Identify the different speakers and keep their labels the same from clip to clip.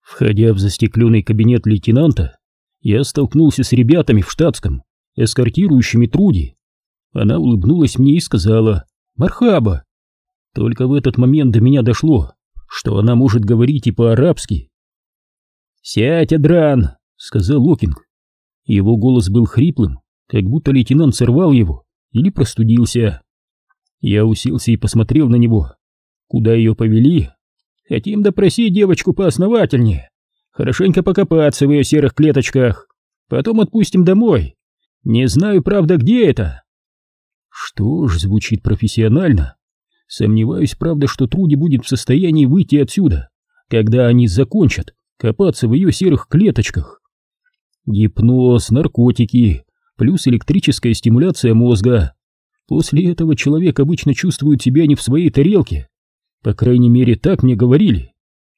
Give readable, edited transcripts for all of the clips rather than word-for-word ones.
Speaker 1: Входя в застекленный кабинет лейтенанта, я столкнулся с ребятами в штатском, эскортирующими Труди. Она улыбнулась мне и сказала «Мархаба». Только в этот момент до меня дошло, что она может говорить и по-арабски. «Сядь, Адран», — сказал Окинг. Его голос был хриплым, как будто лейтенант сорвал его или простудился. Я уселся и посмотрел на него. Куда ее повели? Хотим допросить девочку поосновательнее, хорошенько покопаться в ее серых клеточках, потом отпустим домой. Не знаю, правда, где это. Что ж, звучит профессионально. Сомневаюсь, правда, что Труди будет в состоянии выйти отсюда, когда они закончат копаться в ее серых клеточках. Гипноз, наркотики, плюс электрическая стимуляция мозга. После этого человек обычно чувствует себя не в своей тарелке. По крайней мере, так мне говорили.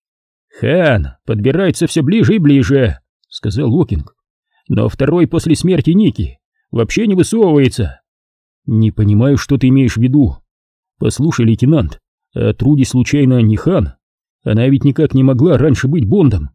Speaker 1: «Хан подбирается все ближе и ближе», — сказал Окинг. «Но второй после смерти Ники вообще не высовывается». «Не понимаю, что ты имеешь в виду. Послушай, лейтенант, а Труди случайно не Хан? Она ведь никак не могла раньше быть Бондом».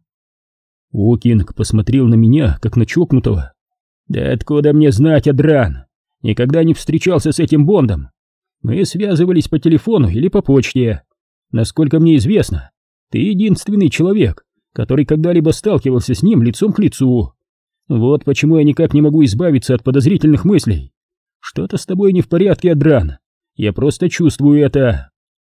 Speaker 1: Окинг посмотрел на меня, как на чокнутого. «Да откуда мне знать, Адран? Никогда не встречался с этим Бондом. Мы связывались по телефону или по почте. Насколько мне известно, ты единственный человек, который когда-либо сталкивался с ним лицом к лицу. Вот почему я никак не могу избавиться от подозрительных мыслей. Что-то с тобой не в порядке, Адран. Я просто чувствую это».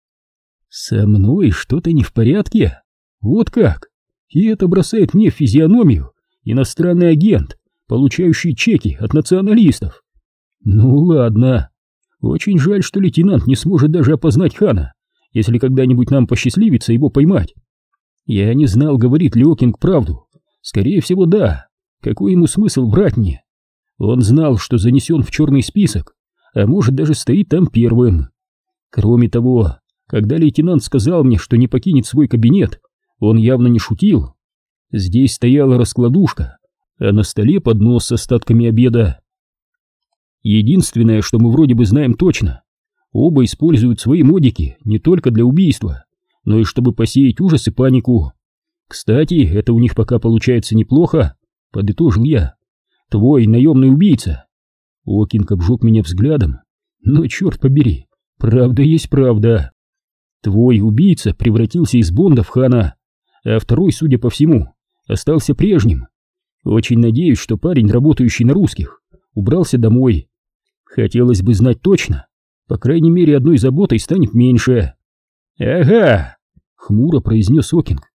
Speaker 1: «Со мной что-то не в порядке? Вот как? И это бросает мне в физиономию иностранный агент, получающий чеки от националистов. Ну ладно. Очень жаль, что лейтенант не сможет даже опознать Хана, если когда-нибудь нам посчастливится его поймать. Я не знал, говорит ли Окинг правду. Скорее всего, да. Какой ему смысл врать мне? Он знал, что занесен в черный список, а может даже стоит там первым. Кроме того, когда лейтенант сказал мне, что не покинет свой кабинет, он явно не шутил. Здесь стояла раскладушка, а на столе поднос с остатками обеда. Единственное, что мы вроде бы знаем точно, оба используют свои модики не только для убийства, но и чтобы посеять ужас и панику. Кстати, это у них пока получается неплохо, подытожил я. Твой наемный убийца. Окинг обжег меня взглядом. Но черт побери, правда есть правда. Твой убийца превратился из Бонда в Хана, а второй, судя по всему, остался прежним. Очень надеюсь, что парень, работающий на русских, убрался домой. Хотелось бы знать точно. По крайней мере, одной заботой станет меньше. «Ага», — хмуро произнес Окинг.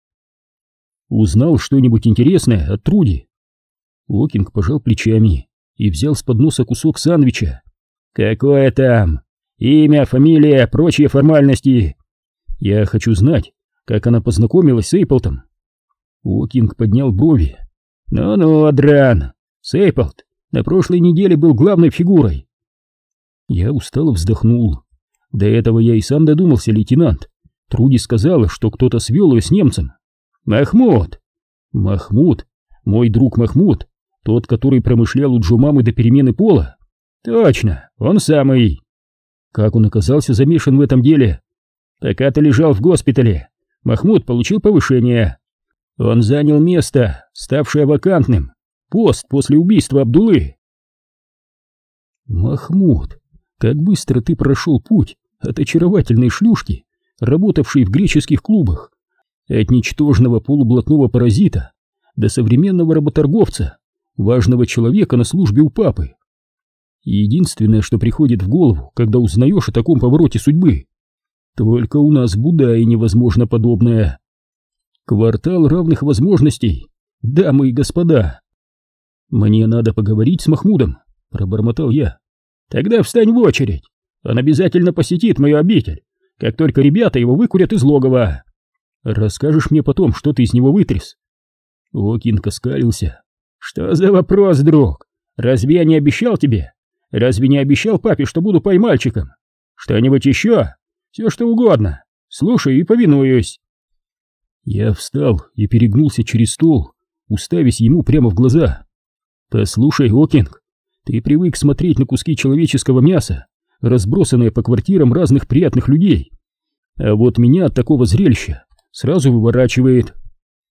Speaker 1: «Узнал что-нибудь интересное от Труди?» Окинг пожал плечами и взял с подноса кусок сандвича. «Какое там? Имя, фамилия, прочие формальности. Я хочу знать, как она познакомилась с Эйплтом». Окинг поднял брови. «Ну-ну, Адран, Сейплт на прошлой неделе был главной фигурой». Я устало вздохнул. До этого я и сам додумался, лейтенант. Труди сказала, что кто-то свел ее с немцем. «Махмуд!» «Махмуд? Мой друг Махмуд? Тот, который промышлял у Джумамы до перемены пола?» «Точно, он самый!» «Как он оказался замешан в этом деле?» «Пока ты лежал в госпитале, Махмуд получил повышение. Он занял место, ставшее вакантным, пост после убийства Абдуллы». «Махмуд, как быстро ты прошел путь от очаровательной шлюшки, работавшей в греческих клубах, от ничтожного полублатного паразита до современного работорговца, важного человека на службе у папы. Единственное, что приходит в голову, когда узнаешь о таком повороте судьбы, только у нас в Будае невозможно подобное. Квартал равных возможностей, дамы и господа». «Мне надо поговорить с Махмудом», — пробормотал я. «Тогда встань в очередь. Он обязательно посетит мою обитель, как только ребята его выкурят из логова. Расскажешь мне потом, что ты из него вытряс?» Окинг оскалился. «Что за вопрос, друг? Разве я не обещал тебе? Разве не обещал папе, что буду поймальчиком? Что-нибудь еще? Все что угодно. Слушаю и повинуюсь». Я встал и перегнулся через стол, уставясь ему прямо в глаза. «Послушай, Окинг, ты привык смотреть на куски человеческого мяса, разбросанные по квартирам разных приятных людей. А вот меня от такого зрелища сразу выворачивает.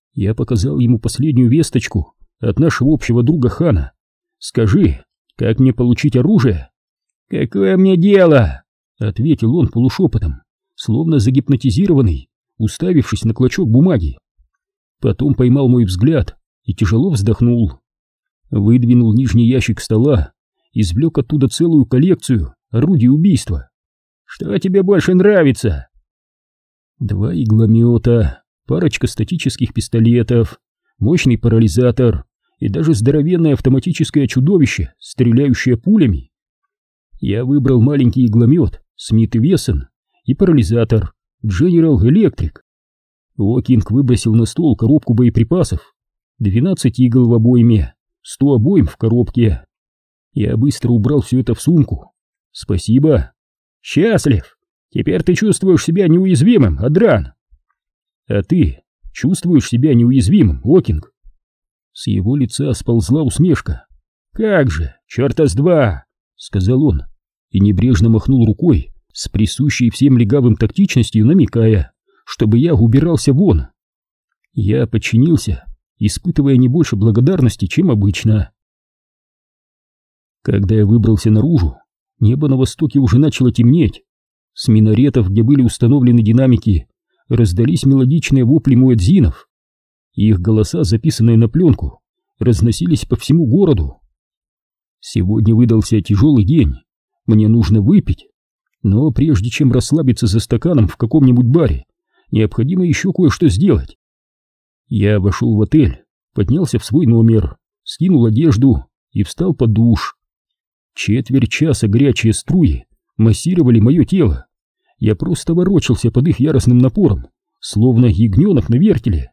Speaker 1: Я показал ему последнюю весточку от нашего общего друга Хана. «Скажи, как мне получить оружие?» «Какое мне дело?» — ответил он полушепотом, словно загипнотизированный, уставившись на клочок бумаги. Потом поймал мой взгляд и тяжело вздохнул. Выдвинул нижний ящик стола, извлек оттуда целую коллекцию орудий убийства. «Что тебе больше нравится?» 2 игломета, парочка статических пистолетов, мощный парализатор и даже здоровенное автоматическое чудовище, стреляющее пулями. Я выбрал маленький игломет Смит & Вессон и парализатор General Electric. Окинг выбросил на стол коробку боеприпасов, 12 игл в обойме, 100 обоим в коробке. Я быстро убрал все это в сумку. «Спасибо». «Счастлив! Теперь ты чувствуешь себя неуязвимым, Адран!» «А ты чувствуешь себя неуязвимым, Окинг?» С его лица сползла усмешка. «Как же, черта с два!» — сказал он и небрежно махнул рукой с присущей всем легавым тактичностью, намекая, чтобы я убирался вон. Я подчинился, испытывая не больше благодарности, чем обычно. Когда я выбрался наружу, небо на востоке уже начало темнеть. С минаретов, где были установлены динамики, раздались мелодичные вопли муэдзинов. Их голоса, записанные на пленку, разносились по всему городу. Сегодня выдался тяжелый день, мне нужно выпить, но прежде чем расслабиться за стаканом в каком-нибудь баре, необходимо еще кое-что сделать. Я вошел в отель, поднялся в свой номер, скинул одежду и встал под душ. Четверть часа горячие струи массировали мое тело. Я просто ворочался под их яростным напором, словно ягненок на вертеле.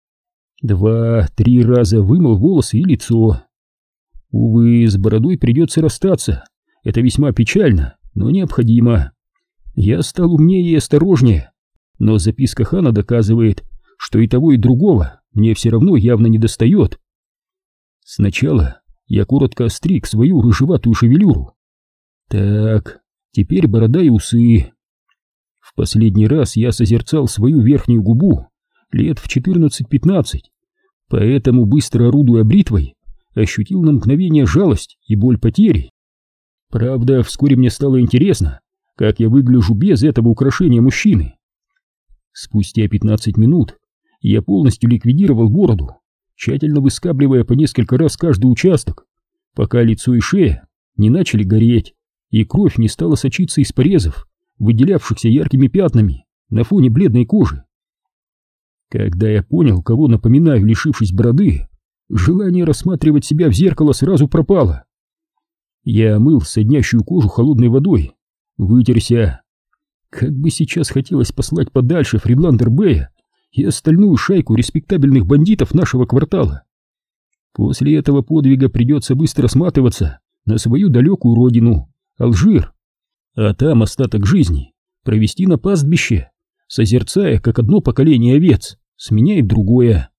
Speaker 1: 2-3 раза вымыл волосы и лицо. Увы, с бородой придется расстаться. Это весьма печально, но необходимо. Я стал умнее и осторожнее, но записка Хана доказывает, что и того, и другого мне все равно явно недостает. Сначала я коротко остриг свою рыжеватую шевелюру. Так, теперь борода и усы. В последний раз я созерцал свою верхнюю губу лет в 14-15, поэтому, быстро орудуя бритвой, ощутил на мгновение жалость и боль потери. Правда, вскоре мне стало интересно, как я выгляжу без этого украшения мужчины. Спустя 15 минут я полностью ликвидировал бороду, тщательно выскабливая по несколько раз каждый участок, пока лицо и шея не начали гореть, и кровь не стала сочиться из порезов, выделявшихся яркими пятнами на фоне бледной кожи. Когда я понял, кого напоминаю, лишившись бороды, желание рассматривать себя в зеркало сразу пропало. Я омыл соднящую кожу холодной водой, вытерся. Как бы сейчас хотелось послать подальше Фридландер Бэя и остальную шайку респектабельных бандитов нашего квартала. После этого подвига придется быстро сматываться на свою далекую родину, Алжир, а там остаток жизни провести на пастбище, созерцая, как одно поколение овец сменяет другое.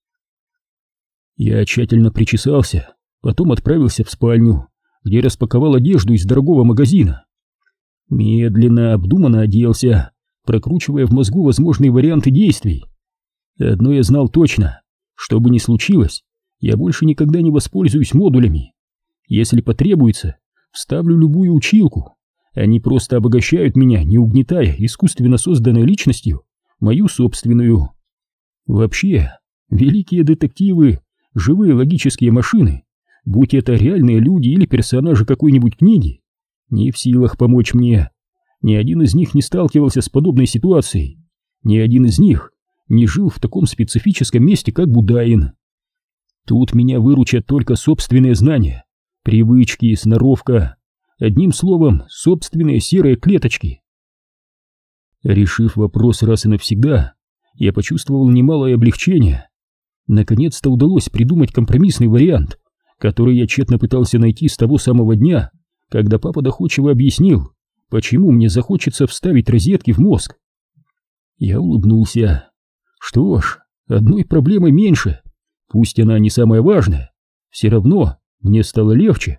Speaker 1: Я тщательно причесался, потом отправился в спальню, где распаковал одежду из дорогого магазина. Медленно, обдуманно оделся, прокручивая в мозгу возможные варианты действий. Одно я знал точно: что бы ни случилось, я больше никогда не воспользуюсь модулями. Если потребуется, вставлю любую училку. Они просто обогащают меня, не угнетая искусственно созданной личностью мою собственную. Вообще, великие детективы — живые логические машины, будь это реальные люди или персонажи какой-нибудь книги, не в силах помочь мне. Ни один из них не сталкивался с подобной ситуацией, ни один из них не жил в таком специфическом месте, как Будаин. Тут меня выручат только собственные знания, привычки, сноровка, одним словом, собственные серые клеточки. Решив вопрос раз и навсегда, я почувствовал немалое облегчение. Наконец-то удалось придумать компромиссный вариант, который я тщетно пытался найти с того самого дня, когда папа доходчиво объяснил, почему мне захочется вставить розетки в мозг. Я улыбнулся. Что ж, одной проблемой меньше, пусть она не самая важная, все равно мне стало легче.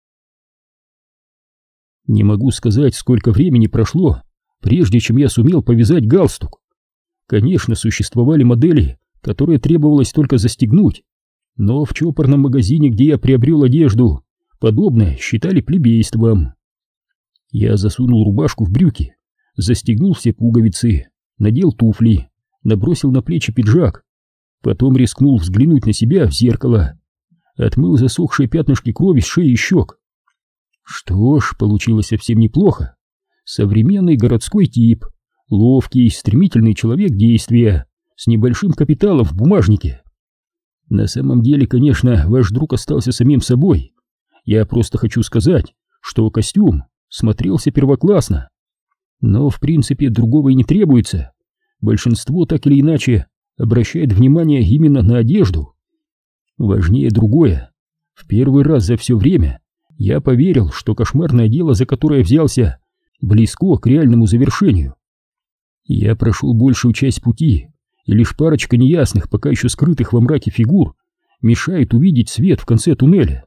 Speaker 1: Не могу сказать, сколько времени прошло, прежде чем я сумел повязать галстук. Конечно, существовали модели, которое требовалось только застегнуть, но в чопорном магазине, где я приобрел одежду, подобное считали плебейством. Я засунул рубашку в брюки, застегнул все пуговицы, надел туфли, набросил на плечи пиджак, потом рискнул взглянуть на себя в зеркало, отмыл засохшие пятнышки крови с шеи и щек. Что ж, получилось совсем неплохо. Современный городской тип, ловкий, стремительный человек действия, с небольшим капиталом в бумажнике. На самом деле, конечно, ваш друг остался самим собой. Я просто хочу сказать, что костюм смотрелся первоклассно. Но, в принципе, другого и не требуется. Большинство так или иначе обращает внимание именно на одежду. Важнее другое. В первый раз за все время я поверил, что кошмарное дело, за которое взялся, близко к реальному завершению. Я прошел большую часть пути, и лишь парочка неясных, пока еще скрытых во мраке фигур мешает увидеть свет в конце туннеля.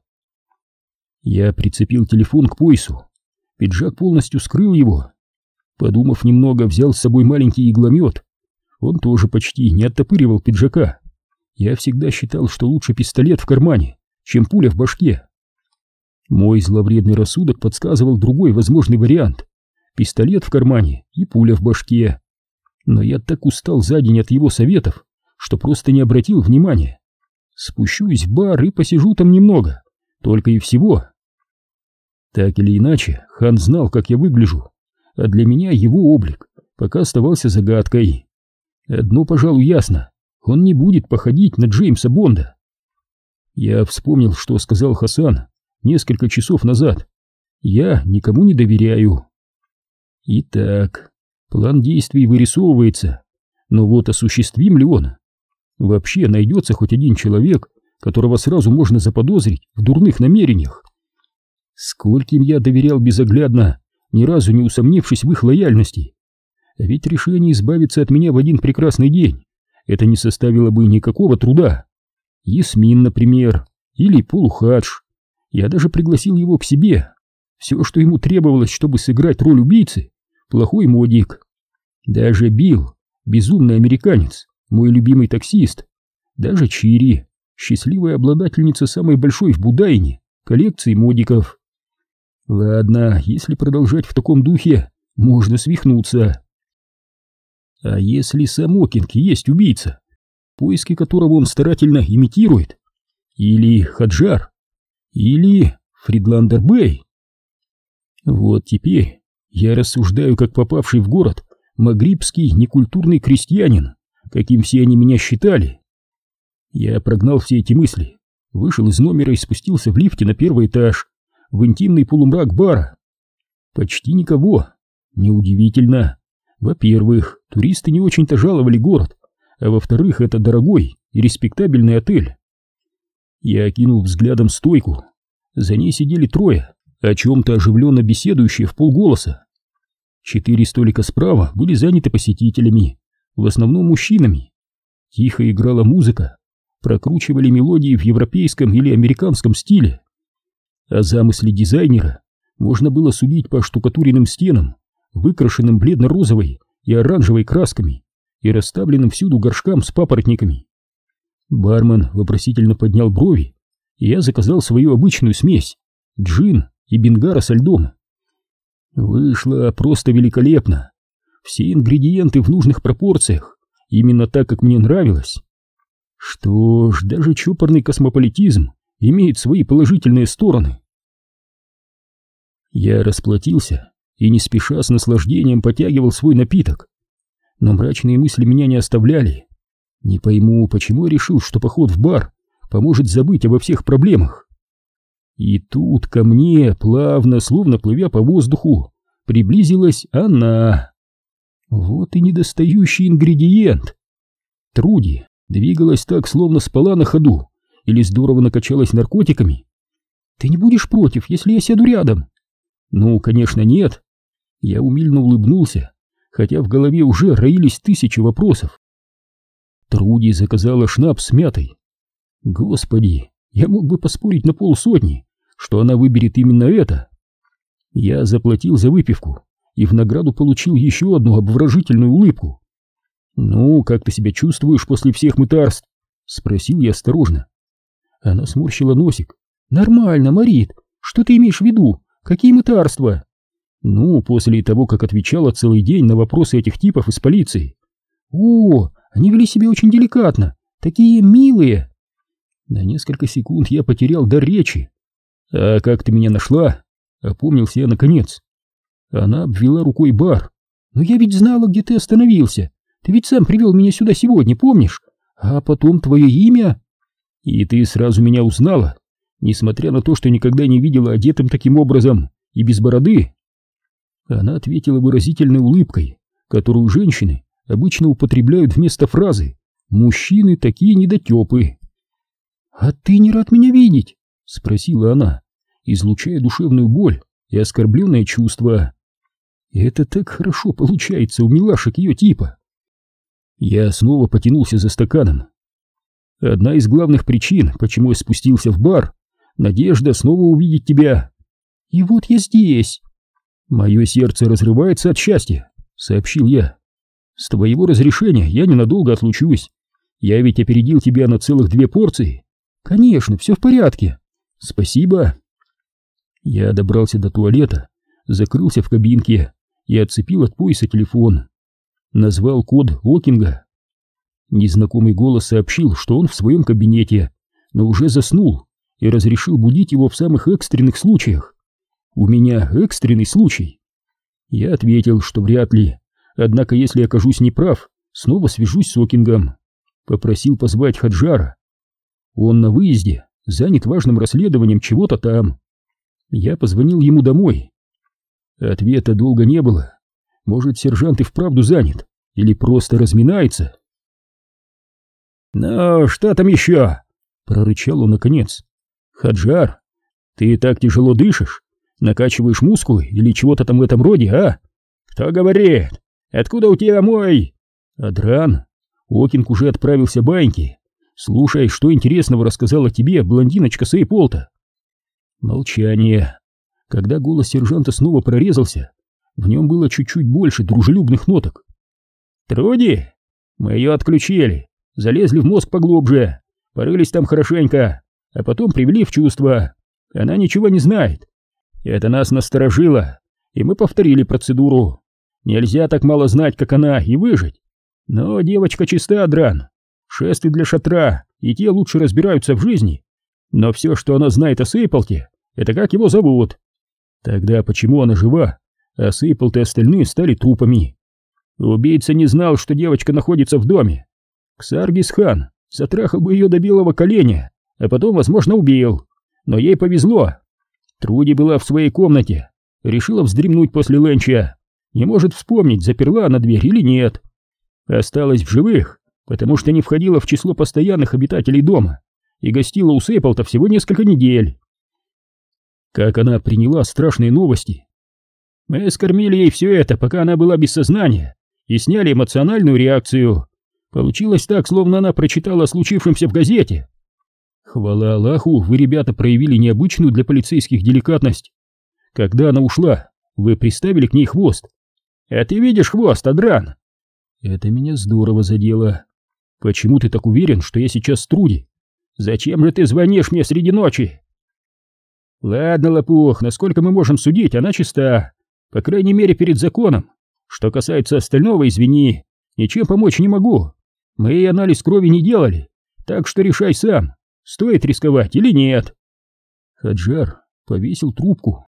Speaker 1: Я прицепил телефон к поясу. Пиджак полностью скрыл его. Подумав немного, взял с собой маленький игломет. Он тоже почти не оттопыривал пиджака. Я всегда считал, что лучше пистолет в кармане, чем пуля в башке. Мой зловредный рассудок подсказывал другой возможный вариант: пистолет в кармане и пуля в башке. Но я так устал за день от его советов, что просто не обратил внимания. Спущусь в бар и посижу там немного, только и всего. Так или иначе, Хан знал, как я выгляжу, а для меня его облик пока оставался загадкой. Одно, пожалуй, ясно: он не будет походить на Джеймса Бонда. Я вспомнил, что сказал Хасан несколько часов назад. Я никому не доверяю. Итак, план действий вырисовывается, но вот осуществим ли он? Вообще найдется хоть один человек, которого сразу можно заподозрить в дурных намерениях? Скольким я доверял безоглядно, ни разу не усомнившись в их лояльности. А ведь решение избавиться от меня в один прекрасный день — это не составило бы никакого труда. Ясмин, например, или Полухадж. Я даже пригласил его к себе. Все, что ему требовалось, чтобы сыграть роль убийцы — плохой модик. Даже Билл, безумный американец, мой любимый таксист. Даже Чири, счастливая обладательница самой большой в Будайне коллекции модиков. Ладно, если продолжать в таком духе, можно свихнуться. А если сам Окинг есть убийца, поиски которого он старательно имитирует? Или Хаджар? Или Фридландер Бэй? Вот теперь я рассуждаю, как попавший в город магрибский некультурный крестьянин, каким все они меня считали. Я прогнал все эти мысли, вышел из номера и спустился в лифте на первый этаж, в интимный полумрак бара. Почти никого. Неудивительно. Во-первых, туристы не очень-то жаловали город, а во-вторых, это дорогой и респектабельный отель. Я окинул взглядом стойку. За ней сидели трое, о чем-то оживленно беседующие вполголоса. 4 столика справа были заняты посетителями, в основном мужчинами. Тихо играла музыка, прокручивали мелодии в европейском или американском стиле. О замысле дизайнера можно было судить по штукатуренным стенам, выкрашенным бледно-розовой и оранжевой красками и расставленным всюду горшкам с папоротниками. Бармен вопросительно поднял брови, и я заказал свою обычную смесь — джин и бенгара со льдом. Вышло просто великолепно. Все ингредиенты в нужных пропорциях, именно так, как мне нравилось. Что ж, даже чопорный космополитизм имеет свои положительные стороны. Я расплатился и не спеша с наслаждением потягивал свой напиток. Но мрачные мысли меня не оставляли. Не пойму, почему я решил, что поход в бар поможет забыть обо всех проблемах. И тут ко мне, плавно, словно плывя по воздуху, приблизилась она. Вот и недостающий ингредиент. Труди двигалась так, словно спала на ходу, или здорово накачалась наркотиками. «Ты не будешь против, если я сяду рядом?» «Ну, конечно, нет». Я умильно улыбнулся, хотя в голове уже роились тысячи вопросов. Труди заказала шнапс с мятой. Господи, я мог бы поспорить на 50, что она выберет именно это. Я заплатил за выпивку и в награду получил еще одну обворожительную улыбку. «Ну, как ты себя чувствуешь после всех мытарств?» — спросил я осторожно. Она сморщила носик. «Нормально, Марит. Что ты имеешь в виду? Какие мытарства?» «Ну, после того, как отвечала целый день на вопросы этих типов из полиции». «О, они вели себя очень деликатно. Такие милые!» На несколько секунд я потерял дар речи. «А как ты меня нашла?» — опомнился я наконец. Она обвела рукой бар. «Но я ведь знала, где ты остановился. Ты ведь сам привел меня сюда сегодня, помнишь? А потом твое имя...» «И ты сразу меня узнала, несмотря на то, что никогда не видела одетым таким образом и без бороды?» Она ответила выразительной улыбкой, которую женщины обычно употребляют вместо фразы «мужчины такие недотепы». «А ты не рад меня видеть?» — спросила она, излучая душевную боль и оскорбленное чувство. «Это так хорошо получается у милашек ее типа». Я снова потянулся за стаканом. «Одна из главных причин, почему я спустился в бар, надежда снова увидеть тебя. И вот я здесь». «Мое сердце разрывается от счастья», — сообщил я. «С твоего разрешения я ненадолго отлучусь. Я ведь опередил тебя на целых 2 порции». «Конечно, все в порядке». «Спасибо». Я добрался до туалета, закрылся в кабинке и отцепил от пояса телефон. Назвал код Окинга. Незнакомый голос сообщил, что он в своем кабинете, но уже заснул, и разрешил будить его в самых экстренных случаях. У меня экстренный случай. Я ответил, что вряд ли, однако если окажусь неправ, снова свяжусь с Окингом. Попросил позвать Хаджара. Он на выезде, занят важным расследованием чего-то там. Я позвонил ему домой. Ответа долго не было. Может, сержант и вправду занят, или просто разминается. «Ну, что там еще?» — прорычал он наконец. «Хаджар, ты так тяжело дышишь? Накачиваешь мускулы или чего-то там в этом роде, а? Кто говорит? Откуда у тебя мой?» «Адран, Окинг уже отправился баньки. Слушай, что интересного рассказала тебе блондиночка Сейполта». Молчание. Когда голос сержанта снова прорезался, в нем было чуть-чуть больше дружелюбных ноток. «Труди? Мы ее отключили, залезли в мозг поглубже, порылись там хорошенько, а потом привели в чувство. Она ничего не знает. Это нас насторожило, и мы повторили процедуру. Нельзя так мало знать, как она, и выжить. Но девочка чиста, Дран. Шесты для шатра, и те лучше разбираются в жизни. Но все, что она знает о Сейполте, это как его зовут. Тогда почему она жива, а Сейполт и остальные стали трупами? Убийца не знал, что девочка находится в доме. Ксаргис-хан затрахал бы ее до белого коленя, а потом, возможно, убил. Но ей повезло. Труди была в своей комнате, решила вздремнуть после ленча. Не может вспомнить, заперла она дверь или нет. Осталась в живых, потому что не входила в число постоянных обитателей дома и гостила у Сейполта всего несколько недель. Как она приняла страшные новости? Мы скормили ей все это, пока она была без сознания, и сняли эмоциональную реакцию. Получилось так, словно она прочитала о случившемся в газете. Хвала Аллаху, вы, ребята, проявили необычную для полицейских деликатность. Когда она ушла, вы приставили к ней хвост. А ты видишь хвост, Адран? Это меня здорово задело. Почему ты так уверен, что я сейчас с Труди? Зачем же ты звонишь мне среди ночи? Ладно, лопух, насколько мы можем судить, она чиста. По крайней мере, перед законом. Что касается остального, извини, ничем помочь не могу. Мы ей анализ крови не делали, так что решай сам, стоит рисковать или нет. Хаджар повесил трубку.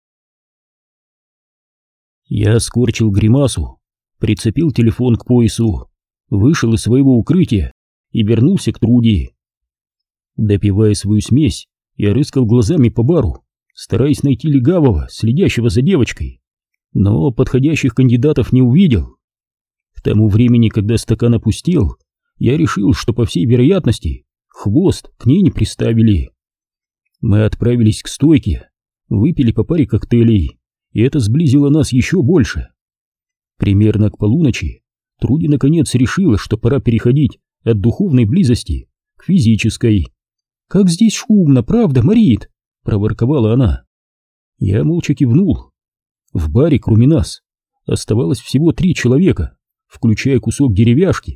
Speaker 1: Я скорчил гримасу, прицепил телефон к поясу, вышел из своего укрытия и вернулся к Труди. Допивая свою смесь, я рыскал глазами по бару, стараясь найти легавого, следящего за девочкой, но подходящих кандидатов не увидел. К тому времени, когда стакан опустел, я решил, что, по всей вероятности, хвост к ней не приставили. Мы отправились к стойке, выпили по паре коктейлей, и это сблизило нас еще больше. Примерно к полуночи Труди наконец решила, что пора переходить от духовной близости к физической. «Как здесь шумно, правда, Марит?» — проворковала она. Я молча кивнул. В баре, кроме нас, оставалось всего 3 человека, включая кусок деревяшки,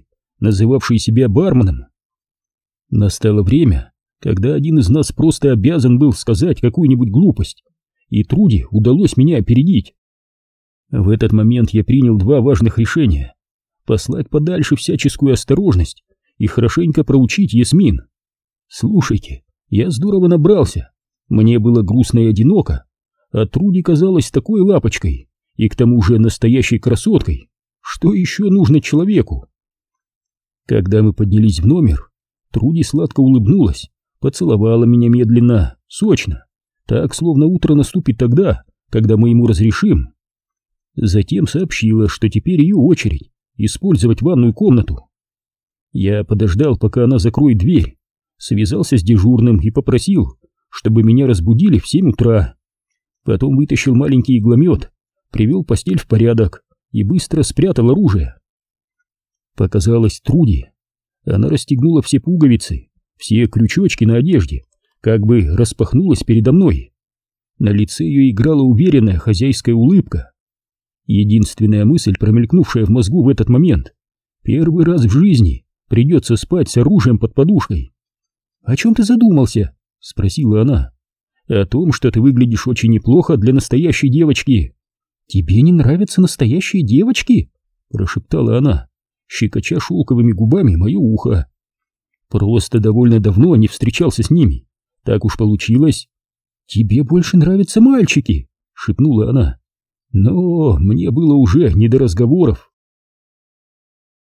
Speaker 1: называвший себя барменом. Настало время, когда один из нас просто обязан был сказать какую-нибудь глупость, и Труди удалось меня опередить. В этот момент я принял два важных решения: послать подальше всяческую осторожность и хорошенько проучить Ясмин. Слушайте, я здорово набрался, мне было грустно и одиноко, а Труди казалась такой лапочкой и к тому же настоящей красоткой. Что еще нужно человеку? Когда мы поднялись в номер, Труди сладко улыбнулась, поцеловала меня медленно, сочно, так, словно утро наступит тогда, когда мы ему разрешим. Затем сообщила, что теперь ее очередь использовать ванную комнату. Я подождал, пока она закроет дверь, связался с дежурным и попросил, чтобы меня разбудили в 7 утра. Потом вытащил маленький игломет, привел постель в порядок и быстро спрятал оружие. Показалась Труди. Она расстегнула все пуговицы, все крючочки на одежде, как бы распахнулась передо мной. На лице ее играла уверенная хозяйская улыбка. Единственная мысль, промелькнувшая в мозгу в этот момент: первый раз в жизни придется спать с оружием под подушкой. «О чем ты задумался?» — спросила она. «О том, что ты выглядишь очень неплохо для настоящей девочки». «Тебе не нравятся настоящие девочки?» — прошептала она, щекоча шелковыми губами мое ухо. «Просто довольно давно не встречался с ними. Так уж получилось». «Тебе больше нравятся мальчики», — шепнула она. Но мне было уже не до разговоров.